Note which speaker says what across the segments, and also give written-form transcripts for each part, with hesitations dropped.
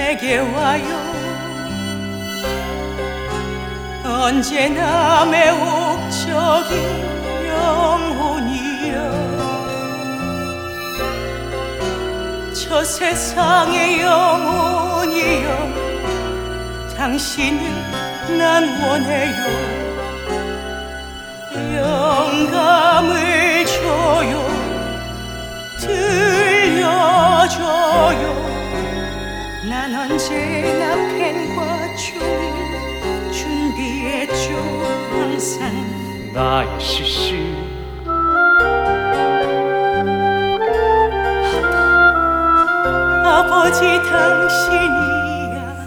Speaker 1: 내게 와요. 언제나 매혹적인 영혼이여, 저 세상의 영혼이여, 당신을 난 원해요. 영감을 줘요, 들려줘요. 난 언제나 펜과 종이 준비했죠. 항상
Speaker 2: 나의 시시
Speaker 1: 아버지 당신이야.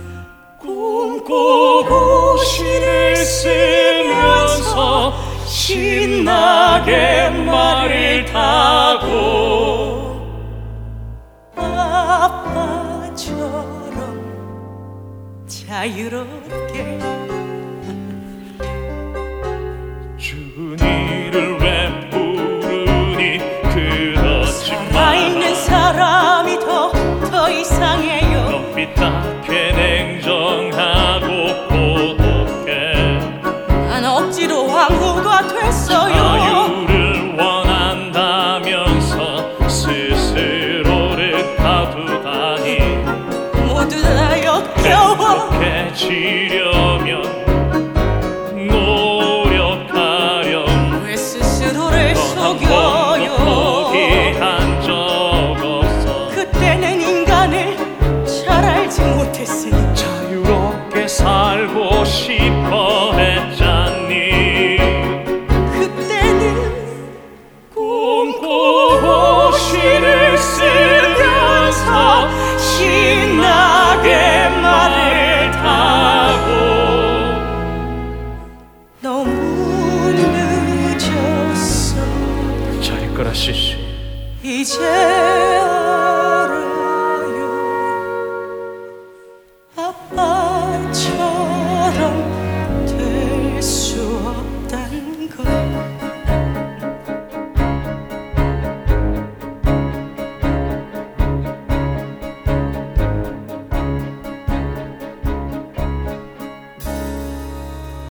Speaker 2: 꿈꾸고 시를 쓰면서 신나게 말을 타고
Speaker 1: 아빠처럼 자유롭게.
Speaker 2: 준이를 왜 부르니 그렇지만
Speaker 1: 살아있는 사람이 더 이상해요.
Speaker 2: 눈빛 밖에 냉정하고 고독해.
Speaker 1: 난 억지로 왕후가 됐어요.
Speaker 2: 자유를 원한다면서 스스로를 가두다니
Speaker 1: 모두 다 역겨워.
Speaker 2: 행복해지려면 노력하렴.
Speaker 1: 왜 스스로를
Speaker 2: 한 번도
Speaker 1: 속여요?
Speaker 2: 포기한 적 없어.
Speaker 1: 그때는 인간을 잘 알지 못했으니.
Speaker 2: 자유롭게 살고 싶어 했잖니.
Speaker 1: 그때는
Speaker 2: 꿈꾸고 시를 쓰면서 신나게 말을 타고
Speaker 1: 너무 늦었어.
Speaker 2: 잘 거라 시시.
Speaker 1: 이제